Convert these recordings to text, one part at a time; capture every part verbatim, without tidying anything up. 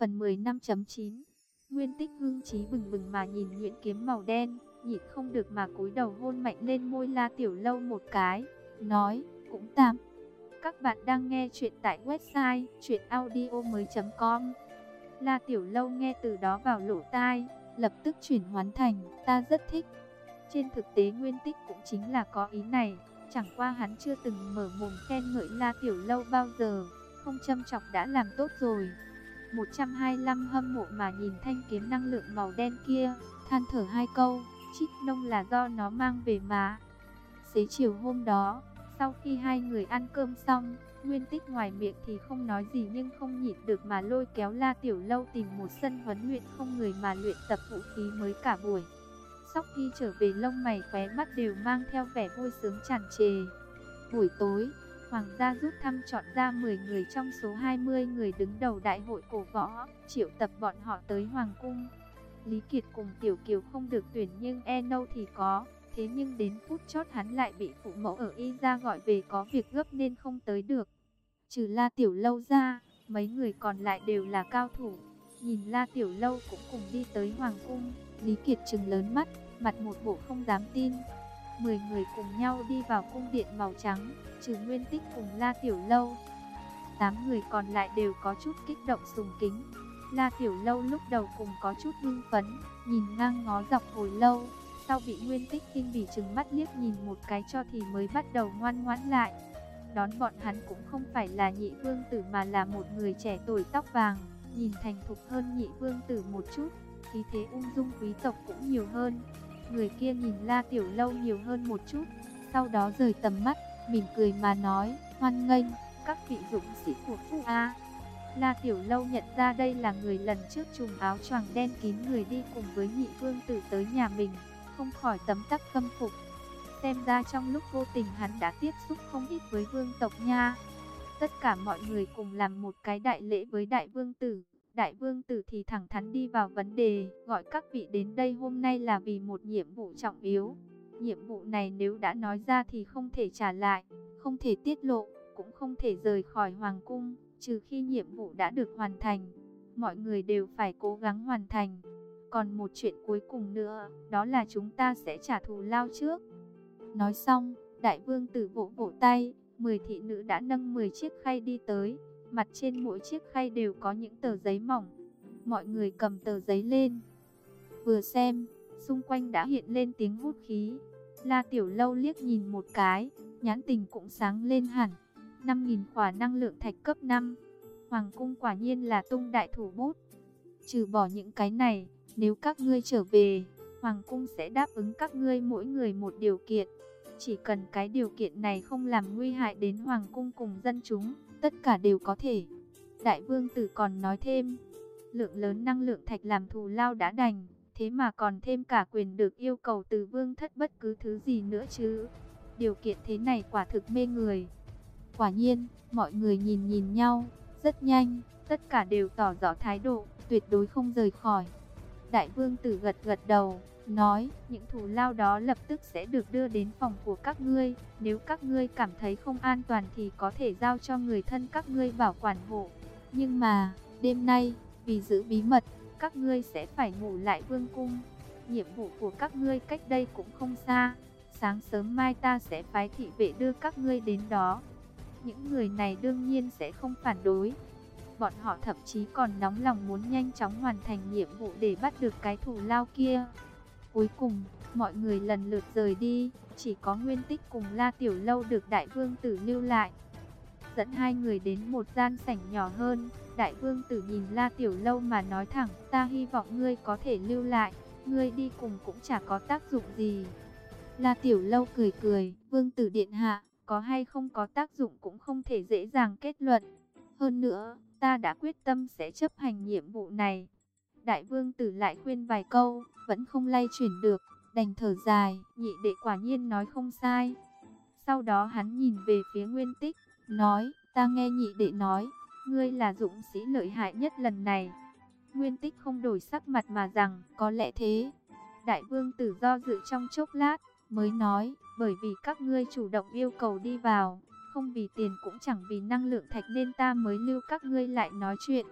Phần mười năm chấm chín. Nguyên Tích hưng trí bừng bừng mà nhìn nhuyễn kiếm màu đen, nhịn không được mà cúi đầu hôn mạnh lên môi La Tiểu Lâu một cái, nói, cũng tạm. Các bạn đang nghe chuyện tại website truyện audio mới chấm com. La Tiểu Lâu nghe từ đó vào lỗ tai, lập tức chuyển hoán thành, ta rất thích. Trên thực tế Nguyên Tích cũng chính là có ý này, chẳng qua hắn chưa từng mở mồm khen ngợi La Tiểu Lâu bao giờ, không châm chọc đã làm tốt rồi. một trăm hai mươi lăm hâm mộ mà nhìn thanh kiếm năng lượng màu đen kia, than thở hai câu, Trích Nông là do nó mang về mà. Xế chiều hôm đó, sau khi hai người ăn cơm xong, Nguyên Tích ngoài miệng thì không nói gì nhưng không nhịn được mà lôi kéo La Tiểu Lâu tìm một sân huấn luyện không người mà luyện tập vũ khí mới cả buổi. Sau khi trở về lông mày khóe mắt đều mang theo vẻ vui sướng tràn trề. Buổi tối, Hoàng gia rút thăm chọn ra mười người trong số hai mươi người đứng đầu đại hội cổ võ, triệu tập bọn họ tới Hoàng cung. Lý Kiệt cùng Tiểu Kiều không được tuyển nhưng E Nâu thì có, thế nhưng đến phút chót hắn lại bị phụ mẫu ở Y gia gọi về có việc gấp nên không tới được. Trừ La Tiểu Lâu ra, mấy người còn lại đều là cao thủ. Nhìn La Tiểu Lâu cũng cùng đi tới Hoàng cung, Lý Kiệt trừng lớn mắt, mặt một bộ không dám tin. Mười người cùng nhau đi vào cung điện màu trắng, trừ Nguyên Tích cùng La Tiểu Lâu. Tám người còn lại đều có chút kích động sùng kính. La Tiểu Lâu lúc đầu cùng có chút hưng phấn, nhìn ngang ngó dọc hồi lâu, sau bị Nguyên Tích kinh bỉ trừng mắt liếc nhìn một cái cho thì mới bắt đầu ngoan ngoãn lại. Đón bọn hắn cũng không phải là nhị vương tử mà là một người trẻ tuổi tóc vàng, nhìn thành thục hơn nhị vương tử một chút, khí thế ung dung quý tộc cũng nhiều hơn. Người kia nhìn La Tiểu Lâu nhiều hơn một chút, sau đó rời tầm mắt, mỉm cười mà nói, hoan nghênh, các vị dũng sĩ của Phu A. La Tiểu Lâu nhận ra đây là người lần trước trùm áo choàng đen kín người đi cùng với nhị vương tử tới nhà mình, không khỏi tấm tắc khâm phục. Xem ra trong lúc vô tình hắn đã tiếp xúc không ít với vương tộc nha. Tất cả mọi người cùng làm một cái đại lễ với đại vương tử. Đại vương tử thì thẳng thắn đi vào vấn đề, gọi các vị đến đây hôm nay là vì một nhiệm vụ trọng yếu. Nhiệm vụ này nếu đã nói ra thì không thể trả lại, không thể tiết lộ, cũng không thể rời khỏi hoàng cung, trừ khi nhiệm vụ đã được hoàn thành. Mọi người đều phải cố gắng hoàn thành. Còn một chuyện cuối cùng nữa, đó là chúng ta sẽ trả thù lao trước. Nói xong, đại vương tử vỗ vỗ tay, mười thị nữ đã nâng mười chiếc khay đi tới. Mặt trên mỗi chiếc khay đều có những tờ giấy mỏng. Mọi người cầm tờ giấy lên, vừa xem, xung quanh đã hiện lên tiếng hút khí. La Tiểu Lâu liếc nhìn một cái, nhãn tình cũng sáng lên hẳn. năm nghìn khỏa năng lượng thạch cấp năm. Hoàng cung quả nhiên là tung đại thủ bút. Trừ bỏ những cái này, nếu các ngươi trở về, Hoàng cung sẽ đáp ứng các ngươi mỗi người một điều kiện. Chỉ cần cái điều kiện này không làm nguy hại đến Hoàng cung cùng dân chúng, tất cả đều có thể. Đại vương tử còn nói thêm, lượng lớn năng lượng thạch làm thù lao đã đành, thế mà còn thêm cả quyền được yêu cầu từ vương thất bất cứ thứ gì nữa chứ. Điều kiện thế này quả thực mê người. Quả nhiên, mọi người nhìn nhìn nhau, rất nhanh, tất cả đều tỏ rõ thái độ, tuyệt đối không rời khỏi. Đại vương tử gật gật đầu, nói, những thù lao đó lập tức sẽ được đưa đến phòng của các ngươi. Nếu các ngươi cảm thấy không an toàn thì có thể giao cho người thân các ngươi bảo quản hộ. Nhưng mà, đêm nay, vì giữ bí mật, các ngươi sẽ phải ngủ lại vương cung. Nhiệm vụ của các ngươi cách đây cũng không xa. Sáng sớm mai ta sẽ phái thị vệ đưa các ngươi đến đó. Những người này đương nhiên sẽ không phản đối. Bọn họ thậm chí còn nóng lòng muốn nhanh chóng hoàn thành nhiệm vụ để bắt được cái thù lao kia. Cuối cùng, mọi người lần lượt rời đi, chỉ có Nguyên Tích cùng La Tiểu Lâu được đại vương tử lưu lại. Dẫn hai người đến một gian sảnh nhỏ hơn, đại vương tử nhìn La Tiểu Lâu mà nói thẳng, ta hy vọng ngươi có thể lưu lại, ngươi đi cùng cũng chả có tác dụng gì. La Tiểu Lâu cười cười, vương tử điện hạ, có hay không có tác dụng cũng không thể dễ dàng kết luận. Hơn nữa, ta đã quyết tâm sẽ chấp hành nhiệm vụ này. Đại vương tử lại khuyên vài câu, vẫn không lay chuyển được, đành thở dài, nhị đệ quả nhiên nói không sai. Sau đó hắn nhìn về phía Nguyên Tích, nói, ta nghe nhị đệ nói, ngươi là dũng sĩ lợi hại nhất lần này. Nguyên Tích không đổi sắc mặt mà rằng, có lẽ thế. Đại vương tử do dự trong chốc lát, mới nói, bởi vì các ngươi chủ động yêu cầu đi vào, không vì tiền cũng chẳng vì năng lượng thạch nên ta mới lưu các ngươi lại nói chuyện.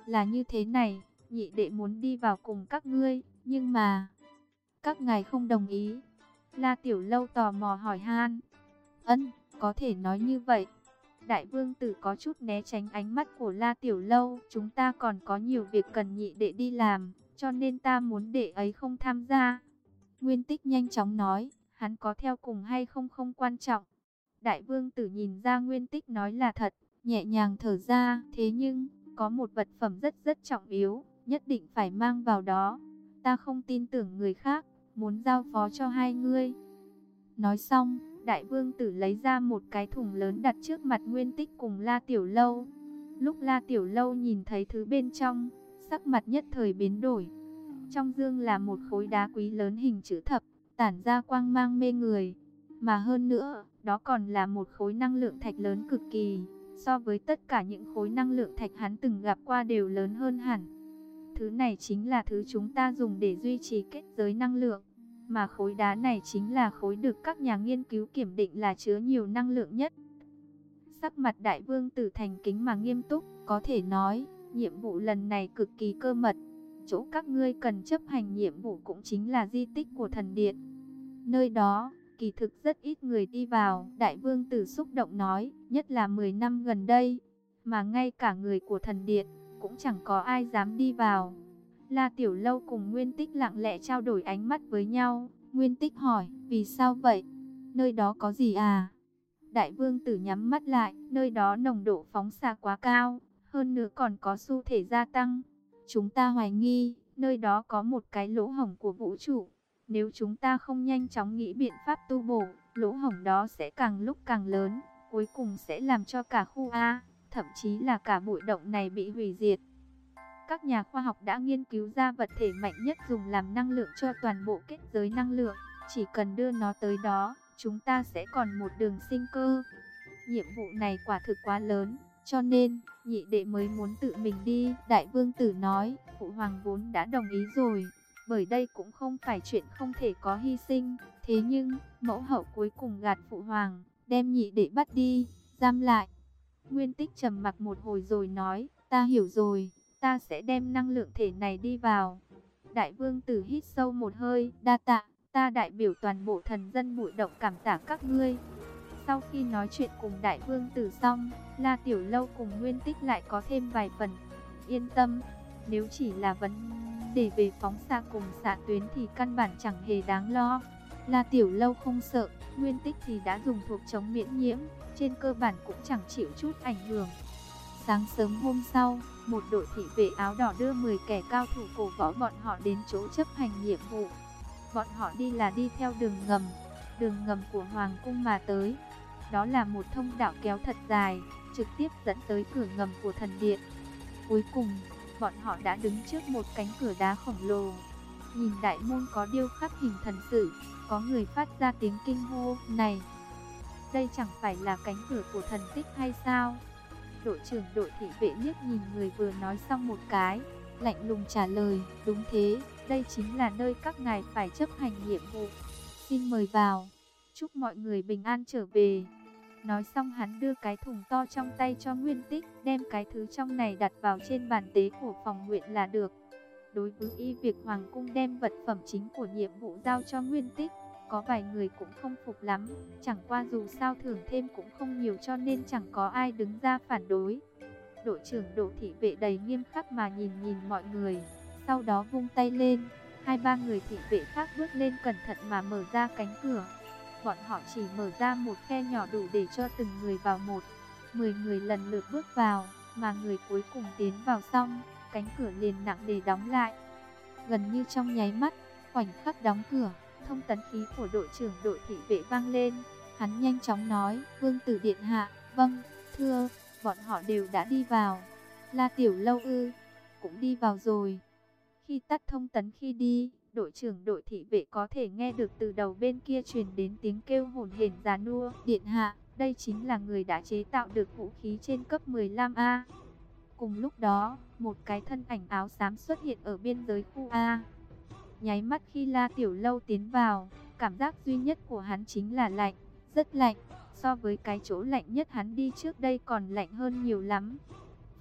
Là như thế này, nhị đệ muốn đi vào cùng các ngươi, nhưng mà các ngài không đồng ý. La Tiểu Lâu tò mò hỏi han. Ân, có thể nói như vậy. Đại vương tử có chút né tránh ánh mắt của La Tiểu Lâu. Chúng ta còn có nhiều việc cần nhị đệ đi làm, cho nên ta muốn đệ ấy không tham gia. Nguyên Tích nhanh chóng nói, hắn có theo cùng hay không không quan trọng. Đại vương tử nhìn ra Nguyên Tích nói là thật, nhẹ nhàng thở ra. Thế nhưng, có một vật phẩm rất rất trọng yếu, nhất định phải mang vào đó. Ta không tin tưởng người khác, muốn giao phó cho hai ngươi. Nói xong, đại vương tử lấy ra một cái thùng lớn đặt trước mặt Nguyên Tích cùng La Tiểu Lâu. Lúc La Tiểu Lâu nhìn thấy thứ bên trong, sắc mặt nhất thời biến đổi. Trong dương là một khối đá quý lớn hình chữ thập, tản ra quang mang mê người. Mà hơn nữa, đó còn là một khối năng lượng thạch lớn cực kỳ. So với tất cả những khối năng lượng thạch hắn từng gặp qua đều lớn hơn hẳn. Thứ này chính là thứ chúng ta dùng để duy trì kết giới năng lượng. Mà khối đá này chính là khối được các nhà nghiên cứu kiểm định là chứa nhiều năng lượng nhất. Sắc mặt đại vương tử thành kính mà nghiêm túc, có thể nói, nhiệm vụ lần này cực kỳ cơ mật. Chỗ các ngươi cần chấp hành nhiệm vụ cũng chính là di tích của thần điện. Nơi đó, kỳ thực rất ít người đi vào, đại vương tử xúc động nói, nhất là mười năm gần đây, mà ngay cả người của thần điện, cũng chẳng có ai dám đi vào. La Tiểu Lâu cùng Nguyên Tích lặng lẽ trao đổi ánh mắt với nhau. Nguyên Tích hỏi, vì sao vậy? Nơi đó có gì à? Đại vương tử nhắm mắt lại, nơi đó nồng độ phóng xạ quá cao, hơn nữa còn có xu thể gia tăng. Chúng ta hoài nghi, nơi đó có một cái lỗ hổng của vũ trụ. Nếu chúng ta không nhanh chóng nghĩ biện pháp tu bổ, lỗ hổng đó sẽ càng lúc càng lớn, cuối cùng sẽ làm cho cả khu A, thậm chí là cả bụi động này bị hủy diệt. Các nhà khoa học đã nghiên cứu ra vật thể mạnh nhất dùng làm năng lượng cho toàn bộ kết giới năng lượng. Chỉ cần đưa nó tới đó, chúng ta sẽ còn một đường sinh cơ. Nhiệm vụ này quả thực quá lớn, cho nên, nhị đệ mới muốn tự mình đi. Đại vương tử nói, phụ hoàng vốn đã đồng ý rồi, bởi đây cũng không phải chuyện không thể có hy sinh. Thế nhưng, mẫu hậu cuối cùng gạt phụ hoàng, đem nhị đệ bắt đi, giam lại. Nguyên Tích trầm mặc một hồi rồi nói, ta hiểu rồi. Ta sẽ đem năng lượng thể này đi vào. Đại vương tử hít sâu một hơi, đa tạ, ta đại biểu toàn bộ thần dân bụi động cảm tạ các ngươi. Sau khi nói chuyện cùng đại vương tử xong, La Tiểu Lâu cùng Nguyên Tích lại có thêm vài phần yên tâm. Nếu chỉ là vấn đề về phóng xạ cùng xạ tuyến thì căn bản chẳng hề đáng lo. La Tiểu Lâu không sợ, Nguyên Tích thì đã dùng thuốc chống miễn nhiễm, trên cơ bản cũng chẳng chịu chút ảnh hưởng. Sáng sớm hôm sau, một đội thị vệ áo đỏ đưa mười kẻ cao thủ cổ võ bọn họ đến chỗ chấp hành nhiệm vụ. Bọn họ đi là đi theo đường ngầm, đường ngầm của Hoàng cung mà tới. Đó là một thông đạo kéo thật dài, trực tiếp dẫn tới cửa ngầm của thần điện. Cuối cùng, bọn họ đã đứng trước một cánh cửa đá khổng lồ. Nhìn đại môn có điêu khắc hình thần sử, có người phát ra tiếng kinh hô, này, đây chẳng phải là cánh cửa của thần tích hay sao? Đội trưởng đội thị vệ liếc nhìn người vừa nói xong một cái, lạnh lùng trả lời, đúng thế, đây chính là nơi các ngài phải chấp hành nhiệm vụ. Xin mời vào, chúc mọi người bình an trở về. Nói xong hắn đưa cái thùng to trong tay cho Nguyên Tích, đem cái thứ trong này đặt vào trên bàn tế của phòng nguyện là được. Đối với y việc Hoàng cung đem vật phẩm chính của nhiệm vụ giao cho Nguyên Tích, có vài người cũng không phục lắm, chẳng qua dù sao thưởng thêm cũng không nhiều cho nên chẳng có ai đứng ra phản đối. Đội trưởng đội thị vệ đầy nghiêm khắc mà nhìn nhìn mọi người, sau đó vung tay lên, hai ba người thị vệ khác bước lên cẩn thận mà mở ra cánh cửa. Bọn họ chỉ mở ra một khe nhỏ đủ để cho từng người vào một, mười người lần lượt bước vào, mà người cuối cùng tiến vào xong, cánh cửa liền nặng nề đóng lại. Gần như trong nháy mắt, khoảnh khắc đóng cửa, thông tấn khí của đội trưởng đội thị vệ vang lên. Hắn nhanh chóng nói, vương tử điện hạ, vâng, thưa, bọn họ đều đã đi vào. La Tiểu Lâu ư, cũng đi vào rồi. Khi tắt thông tấn khi đi, đội trưởng đội thị vệ có thể nghe được từ đầu bên kia truyền đến tiếng kêu hổn hển già nua. Điện hạ, đây chính là người đã chế tạo được vũ khí trên cấp mười lăm A. Cùng lúc đó, một cái thân ảnh áo xám xuất hiện ở biên giới khu A. Nháy mắt khi La Tiểu Lâu tiến vào, cảm giác duy nhất của hắn chính là lạnh, rất lạnh, so với cái chỗ lạnh nhất hắn đi trước đây còn lạnh hơn nhiều lắm.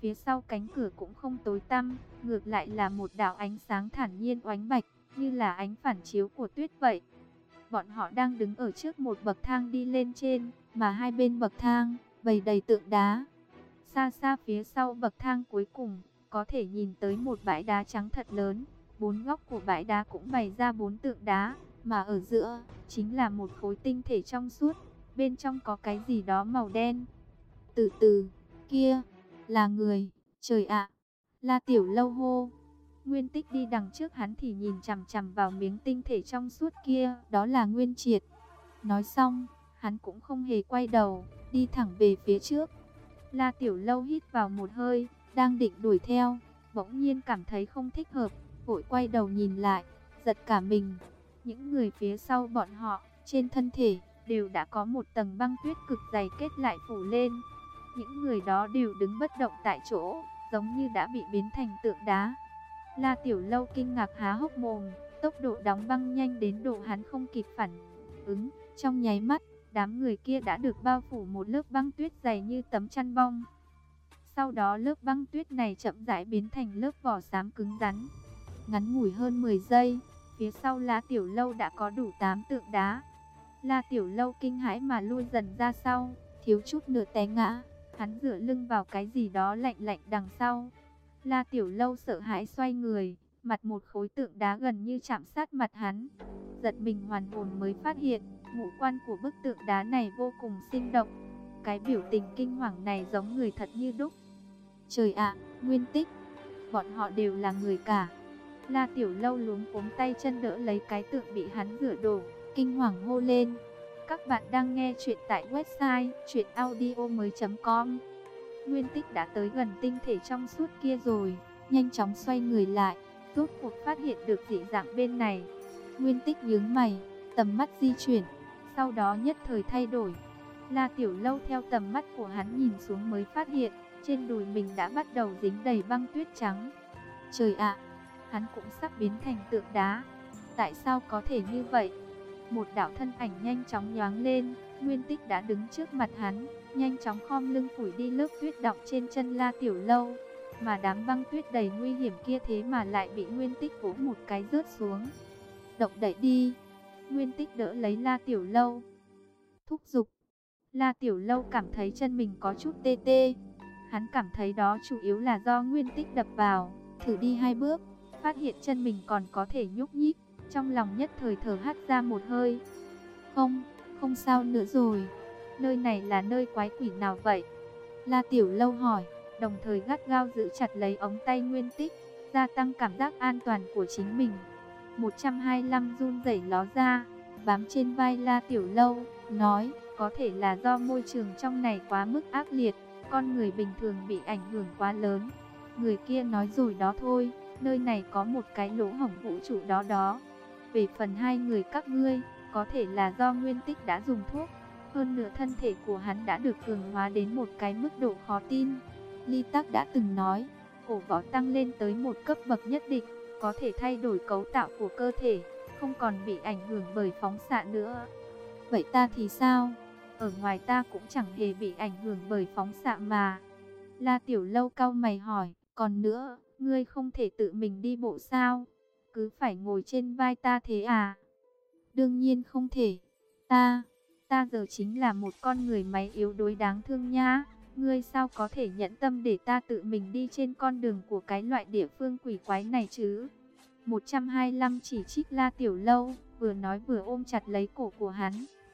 phía sau cánh cửa cũng không tối tăm, ngược lại là một đạo ánh sáng thản nhiên oánh bạch, như là ánh phản chiếu của tuyết vậy. Bọn họ đang đứng ở trước một bậc thang đi lên trên, mà hai bên bậc thang bày đầy tượng đá. Xa xa phía sau bậc thang cuối cùng, có thể nhìn tới một bãi đá trắng thật lớn. Bốn góc của bãi đá cũng bày ra bốn tượng đá, mà ở giữa chính là một khối tinh thể trong suốt, bên trong có cái gì đó màu đen. Từ từ, kia là người, trời ạ! La Tiểu Lâu hô. Nguyên Tích đi đằng trước hắn thì nhìn chằm chằm vào miếng tinh thể trong suốt kia, đó là Nguyên Triệt. Nói xong, hắn cũng không hề quay đầu, đi thẳng về phía trước. La Tiểu Lâu hít vào một hơi, đang định đuổi theo, bỗng nhiên cảm thấy không thích hợp, vội quay đầu nhìn lại, giật cả mình. Những người phía sau bọn họ, trên thân thể, đều đã có một tầng băng tuyết cực dày kết lại phủ lên. Những người đó đều đứng bất động tại chỗ, giống như đã bị biến thành tượng đá. La Tiểu Lâu kinh ngạc há hốc mồm, tốc độ đóng băng nhanh đến độ hắn không kịp phản ứng. Trong nháy mắt, đám người kia đã được bao phủ một lớp băng tuyết dày như tấm chăn bông. Sau đó lớp băng tuyết này chậm rãi biến thành lớp vỏ xám cứng rắn. Ngắn ngủi hơn mười giây, phía sau La Tiểu Lâu đã có đủ tám tượng đá. La Tiểu Lâu kinh hãi mà lui dần ra sau, thiếu chút nữa té ngã. Hắn dựa lưng vào cái gì đó lạnh lạnh đằng sau. La Tiểu Lâu sợ hãi xoay người, mặt một khối tượng đá gần như chạm sát mặt hắn. Giật mình hoàn hồn mới phát hiện, ngũ quan của bức tượng đá này vô cùng sinh động. Cái biểu tình kinh hoàng này giống người thật như đúc. Trời ạ, Nguyên Tích, bọn họ đều là người cả. La Tiểu Lâu luống cuống tay chân đỡ lấy cái tượng bị hắn rửa đổ, kinh hoàng hô lên. Các bạn đang nghe chuyện tại website truyện audio mới chấm com. Nguyên Tích đã tới gần tinh thể trong suốt kia rồi, nhanh chóng xoay người lại, rốt cuộc phát hiện được dị dạng bên này. Nguyên Tích nhướng mày, tầm mắt di chuyển, sau đó nhất thời thay đổi. La Tiểu Lâu theo tầm mắt của hắn nhìn xuống mới phát hiện, trên đùi mình đã bắt đầu dính đầy băng tuyết trắng. Trời ạ, hắn cũng sắp biến thành tượng đá. Tại sao có thể như vậy? Một đạo thân ảnh nhanh chóng nhoáng lên, Nguyên Tích đã đứng trước mặt hắn, nhanh chóng khom lưng phủi đi lớp tuyết đọng trên chân La Tiểu Lâu. Mà đám băng tuyết đầy nguy hiểm kia thế mà lại bị Nguyên Tích vỗ một cái rớt xuống. Động đậy đi. Nguyên Tích đỡ lấy La Tiểu Lâu, thúc giục. La Tiểu Lâu cảm thấy chân mình có chút tê tê. Hắn cảm thấy đó chủ yếu là do Nguyên Tích đập vào. Thử đi hai bước, phát hiện chân mình còn có thể nhúc nhích, trong lòng nhất thời thở hắt ra một hơi. Không, không sao nữa rồi. Nơi này là nơi quái quỷ nào vậy? La Tiểu Lâu hỏi, đồng thời gắt gao giữ chặt lấy ống tay Nguyên Tích, gia tăng cảm giác an toàn của chính mình. một trăm hai mươi lăm run rẩy ló ra, bám trên vai La Tiểu Lâu, nói, có thể là do môi trường trong này quá mức ác liệt, con người bình thường bị ảnh hưởng quá lớn. Người kia nói rồi đó thôi, nơi này có một cái lỗ hổng vũ trụ đó đó. Về phần hai người các ngươi, có thể là do Nguyên Tích đã dùng thuốc. Hơn nữa thân thể của hắn đã được cường hóa đến một cái mức độ khó tin. Ly Tắc đã từng nói, cổ võ tăng lên tới một cấp bậc nhất định, có thể thay đổi cấu tạo của cơ thể, không còn bị ảnh hưởng bởi phóng xạ nữa. Vậy ta thì sao? Ở ngoài ta cũng chẳng hề bị ảnh hưởng bởi phóng xạ mà. La Tiểu Lâu cau mày hỏi, còn nữa, ngươi không thể tự mình đi bộ sao? Cứ phải ngồi trên vai ta thế à? Đương nhiên không thể. Ta, ta giờ chính là một con người máy yếu đuối đáng thương nhá. Ngươi sao có thể nhẫn tâm để ta tự mình đi trên con đường của cái loại địa phương quỷ quái này chứ? một trăm hai mươi lăm chỉ trích La Tiểu Lâu, vừa nói vừa ôm chặt lấy cổ của hắn.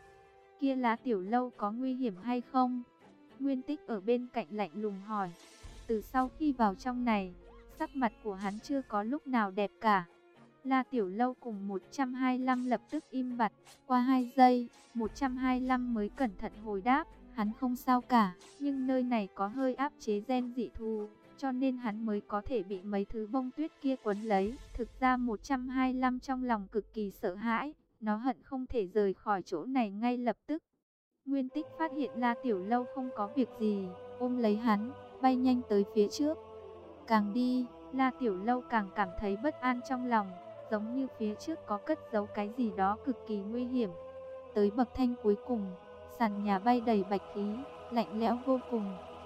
Kia La Tiểu Lâu có nguy hiểm hay không? Nguyên Tích ở bên cạnh lạnh lùng hỏi. Từ sau khi vào trong này, sắc mặt của hắn chưa có lúc nào đẹp cả. La Tiểu Lâu cùng một trăm hai mươi lăm lập tức im bặt. Qua hai giây, một trăm hai mươi lăm mới cẩn thận hồi đáp. Hắn không sao cả, nhưng nơi này có hơi áp chế gen dị thù, cho nên hắn mới có thể bị mấy thứ bông tuyết kia quấn lấy. Thực ra một trăm hai mươi lăm trong lòng cực kỳ sợ hãi, nó hận không thể rời khỏi chỗ này ngay lập tức. Nguyên Tích phát hiện La Tiểu Lâu không có việc gì, ôm lấy hắn, bay nhanh tới phía trước. Càng đi, La Tiểu Lâu càng cảm thấy bất an trong lòng, giống như phía trước có cất giấu cái gì đó cực kỳ nguy hiểm. Tới bậc thang cuối cùng, sàn nhà bay đầy bạch khí, lạnh lẽo vô cùng.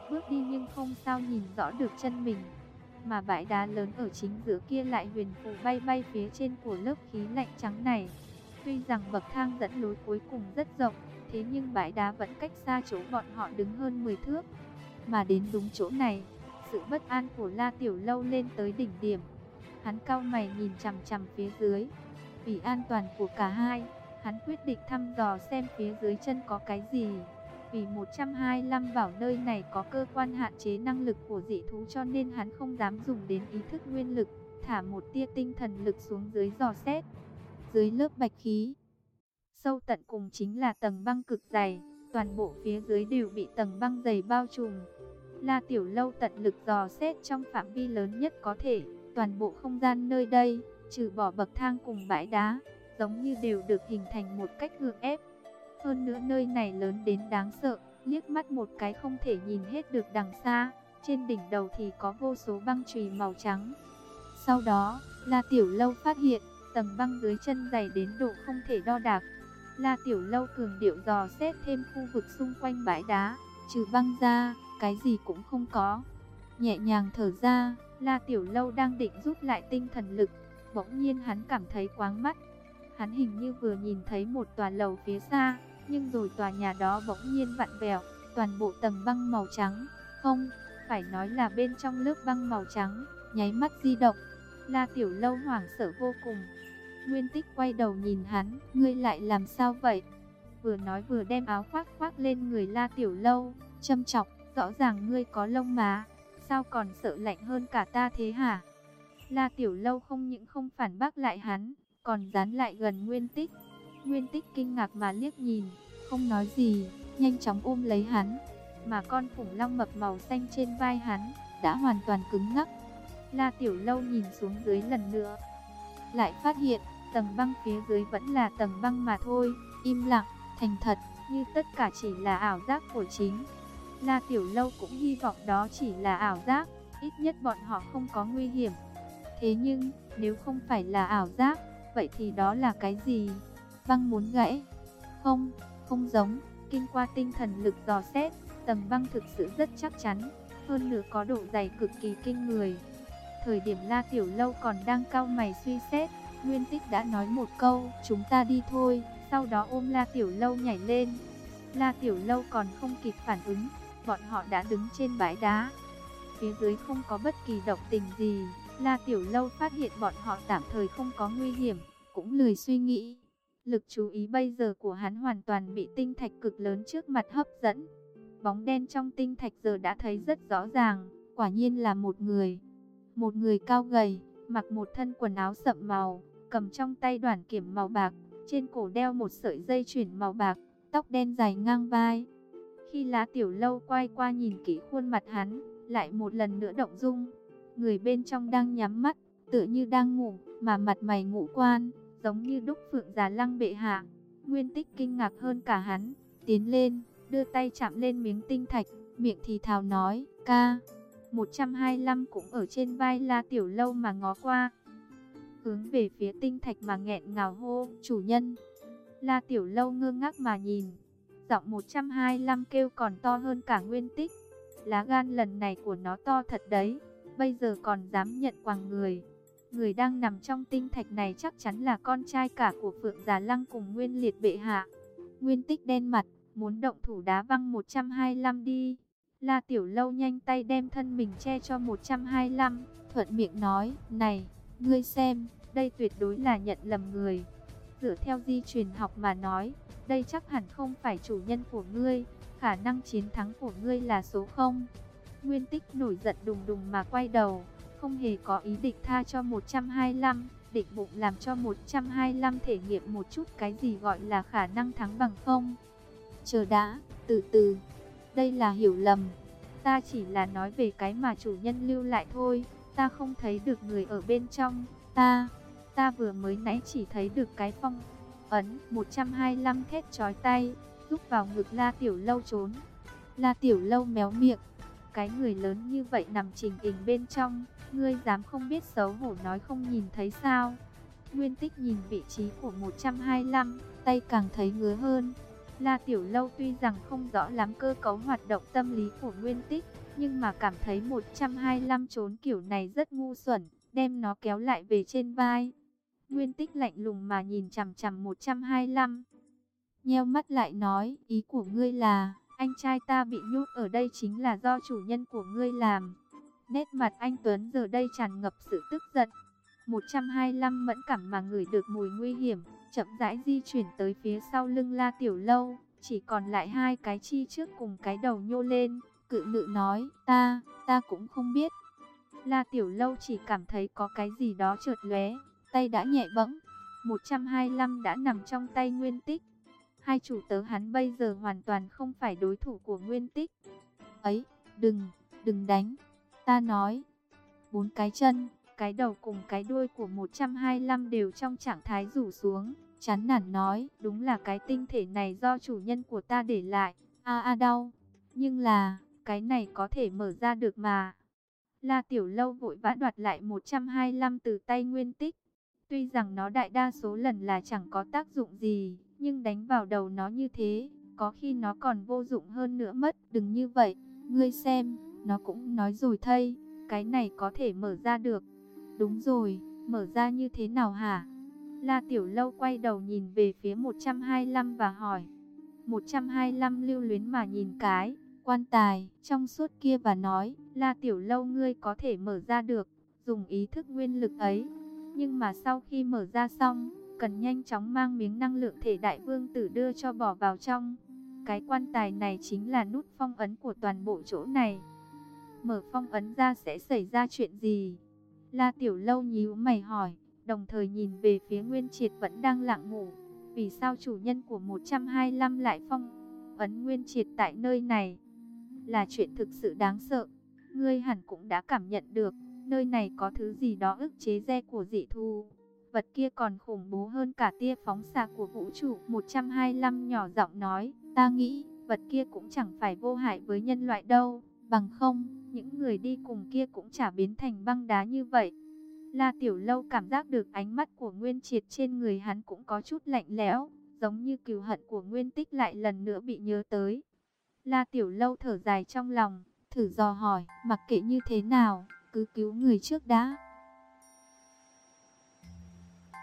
bước đi nhưng không sao nhìn rõ được chân mình. Mà bãi đá lớn ở chính giữa kia lại huyền phù bay bay phía trên của lớp khí lạnh trắng này. Tuy rằng bậc thang dẫn lối cuối cùng rất rộng, thế nhưng bãi đá vẫn cách xa chỗ bọn họ đứng hơn mười thước. Mà đến đúng chỗ này, sự bất an của La Tiểu Lâu lên tới đỉnh điểm. Hắn cau mày nhìn chằm chằm phía dưới. Vì an toàn của cả hai, hắn quyết định thăm dò xem phía dưới chân có cái gì. Vì một trăm hai mươi lăm bảo nơi này có cơ quan hạn chế năng lực của dị thú cho nên hắn không dám dùng đến ý thức nguyên lực, thả một tia tinh thần lực xuống dưới dò xét. Dưới lớp bạch khí, sâu tận cùng chính là tầng băng cực dày, toàn bộ phía dưới đều bị tầng băng dày bao trùm. La Tiểu Lâu tận lực dò xét trong phạm vi lớn nhất có thể, toàn bộ không gian nơi đây, trừ bỏ bậc thang cùng bãi đá, giống như đều được hình thành một cách gượng ép. Hơn nữa nơi này lớn đến đáng sợ, liếc mắt một cái không thể nhìn hết được đằng xa, trên đỉnh đầu thì có vô số băng chùy màu trắng. Sau đó, La Tiểu Lâu phát hiện, tầng băng dưới chân dày đến độ không thể đo đạc. La Tiểu Lâu cường điệu dò xét thêm khu vực xung quanh bãi đá, trừ băng ra, cái gì cũng không có. Nhẹ nhàng thở ra, La Tiểu Lâu đang định rút lại tinh thần lực, bỗng nhiên hắn cảm thấy choáng mắt. Hắn hình như vừa nhìn thấy một tòa lầu phía xa, nhưng rồi tòa nhà đó bỗng nhiên vặn vẹo, toàn bộ tầng băng màu trắng, không, phải nói là bên trong lớp băng màu trắng, nháy mắt di động. La Tiểu Lâu hoảng sợ vô cùng. Nguyên Tích quay đầu nhìn hắn, ngươi lại làm sao vậy? Vừa nói vừa đem áo khoác khoác lên người La Tiểu Lâu, châm chọc, rõ ràng ngươi có lông má, sao còn sợ lạnh hơn cả ta thế hả? La Tiểu Lâu không những không phản bác lại hắn, còn dán lại gần Nguyên Tích. Nguyên Tích kinh ngạc mà liếc nhìn, không nói gì, nhanh chóng ôm lấy hắn. Mà con khủng long mập màu xanh trên vai hắn đã hoàn toàn cứng ngắc. La Tiểu Lâu nhìn xuống dưới lần nữa, lại phát hiện tầng băng phía dưới vẫn là tầng băng mà thôi, im lặng, thành thật, như tất cả chỉ là ảo giác của chính. La Tiểu Lâu cũng hy vọng đó chỉ là ảo giác, ít nhất bọn họ không có nguy hiểm. Thế nhưng, nếu không phải là ảo giác, vậy thì đó là cái gì? Băng muốn gãy? Không, không giống. Kinh qua tinh thần lực dò xét, tầng băng thực sự rất chắc chắn, hơn nữa có độ dày cực kỳ kinh người. Thời điểm La Tiểu Lâu còn đang cau mày suy xét, Nguyên Tích đã nói một câu, chúng ta đi thôi, sau đó ôm La Tiểu Lâu nhảy lên. La Tiểu Lâu còn không kịp phản ứng, bọn họ đã đứng trên bãi đá. Phía dưới không có bất kỳ động tình gì, La Tiểu Lâu phát hiện bọn họ tạm thời không có nguy hiểm, cũng lười suy nghĩ. Lực chú ý bây giờ của hắn hoàn toàn bị tinh thạch cực lớn trước mặt hấp dẫn. Bóng đen trong tinh thạch giờ đã thấy rất rõ ràng, quả nhiên là một người. Một người cao gầy, mặc một thân quần áo sậm màu, cầm trong tay đoản kiểm màu bạc, trên cổ đeo một sợi dây chuyền màu bạc, tóc đen dài ngang vai. Khi La Tiểu Lâu quay qua nhìn kỹ khuôn mặt hắn, lại một lần nữa động dung. Người bên trong đang nhắm mắt, tựa như đang ngủ, mà mặt mày ngũ quan, giống như đúc phượng già lăng bệ hạ. Nguyên Tích kinh ngạc hơn cả hắn, tiến lên, đưa tay chạm lên miếng tinh thạch, miệng thì thào nói, ca. một trăm hai mươi lăm cũng ở trên vai La Tiểu Lâu mà ngó qua, hướng về phía tinh thạch mà nghẹn ngào hô, chủ nhân. La Tiểu Lâu ngơ ngác mà nhìn, giọng một trăm hai mươi lăm kêu còn to hơn cả Nguyên Tích. Lá gan lần này của nó to thật đấy, bây giờ còn dám nhận quàng người. Người đang nằm trong tinh thạch này chắc chắn là con trai cả của Phượng Già Lăng cùng Nguyên Liệt bệ hạ. Nguyên Tích đen mặt, muốn động thủ đá văng một trăm hai mươi lăm đi. La Tiểu Lâu nhanh tay đem thân mình che cho một trăm hai mươi lăm, thuận miệng nói, này, ngươi xem, đây tuyệt đối là nhận lầm người. Dựa theo di truyền học mà nói, đây chắc hẳn không phải chủ nhân của ngươi, khả năng chiến thắng của ngươi là số không. Nguyên Tích nổi giận đùng đùng mà quay đầu, không hề có ý định tha cho một trăm hai mươi lăm, định bụng làm cho một trăm hai mươi lăm thể nghiệm một chút cái gì gọi là khả năng thắng bằng không. Chờ đã, từ từ, đây là hiểu lầm. Ta chỉ là nói về cái mà chủ nhân lưu lại thôi, ta không thấy được người ở bên trong. Ta, ta vừa mới nãy chỉ thấy được cái phong ấn. Một trăm hai mươi lăm thét chói tay, rút vào ngực La Tiểu Lâu trốn. La Tiểu Lâu méo miệng, cái người lớn như vậy nằm trình hình bên trong, ngươi dám không biết xấu hổ nói không nhìn thấy sao? Nguyên Tích nhìn vị trí của một trăm hai mươi lăm, tay càng thấy ngứa hơn. La Tiểu Lâu tuy rằng không rõ lắm cơ cấu hoạt động tâm lý của Nguyên Tích, nhưng mà cảm thấy một trăm hai mươi lăm trốn kiểu này rất ngu xuẩn, đem nó kéo lại về trên vai. Nguyên Tích lạnh lùng mà nhìn chằm chằm một trăm hai mươi lăm. Nheo mắt lại nói, ý của ngươi là, anh trai ta bị nhốt ở đây chính là do chủ nhân của ngươi làm. Nét mặt anh Tuấn giờ đây tràn ngập sự tức giận. một trăm hai mươi lăm mẫn cảm mà ngửi được mùi nguy hiểm, chậm rãi di chuyển tới phía sau lưng La Tiểu Lâu, chỉ còn lại hai cái chi trước cùng cái đầu nhô lên, cự nữ nói, ta, ta cũng không biết. La Tiểu Lâu chỉ cảm thấy có cái gì đó chợt lóe, tay đã nhẹ bẫng, một trăm hai mươi lăm đã nằm trong tay Nguyên Tích. Hai chủ tớ hắn bây giờ hoàn toàn không phải đối thủ của Nguyên Tích. Ấy, đừng, đừng đánh, ta nói. Bốn cái chân, cái đầu cùng cái đuôi của một trăm hai mươi lăm đều trong trạng thái rủ xuống, chán nản nói, đúng là cái tinh thể này do chủ nhân của ta để lại, a a đau, nhưng là, cái này có thể mở ra được mà. La Tiểu Lâu vội vã đoạt lại một trăm hai mươi lăm từ tay Nguyên Tích. Tuy rằng nó đại đa số lần là chẳng có tác dụng gì, nhưng đánh vào đầu nó như thế, có khi nó còn vô dụng hơn nữa mất. Đừng như vậy, ngươi xem, nó cũng nói rồi thây, cái này có thể mở ra được. Đúng rồi, mở ra như thế nào hả? La Tiểu Lâu quay đầu nhìn về phía một trăm hai mươi lăm và hỏi. một trăm hai mươi lăm lưu luyến mà nhìn cái quan tài trong suốt kia và nói, La Tiểu Lâu ngươi có thể mở ra được, dùng ý thức nguyên lực ấy. Nhưng mà sau khi mở ra xong, cần nhanh chóng mang miếng năng lượng thể đại vương tử đưa cho bỏ vào trong. Cái quan tài này chính là nút phong ấn của toàn bộ chỗ này. Mở phong ấn ra sẽ xảy ra chuyện gì? La Tiểu Lâu nhíu mày hỏi, đồng thời nhìn về phía Nguyên Triệt vẫn đang lặng ngủ. Vì sao chủ nhân của một trăm hai mươi lăm lại phong ấn Nguyên Triệt tại nơi này? Là chuyện thực sự đáng sợ. Ngươi hẳn cũng đã cảm nhận được, nơi này có thứ gì đó ức chế ge của dị thú. Vật kia còn khủng bố hơn cả tia phóng xạ của vũ trụ. một trăm hai mươi lăm nhỏ giọng nói, ta nghĩ, vật kia cũng chẳng phải vô hại với nhân loại đâu. Bằng không, những người đi cùng kia cũng chả biến thành băng đá như vậy. La Tiểu Lâu cảm giác được ánh mắt của Nguyên Triệt trên người hắn cũng có chút lạnh lẽo, giống như cừu hận của Nguyên Tích lại lần nữa bị nhớ tới. La Tiểu Lâu thở dài trong lòng, thử dò hỏi, mặc kệ như thế nào, cứ cứu người trước đã.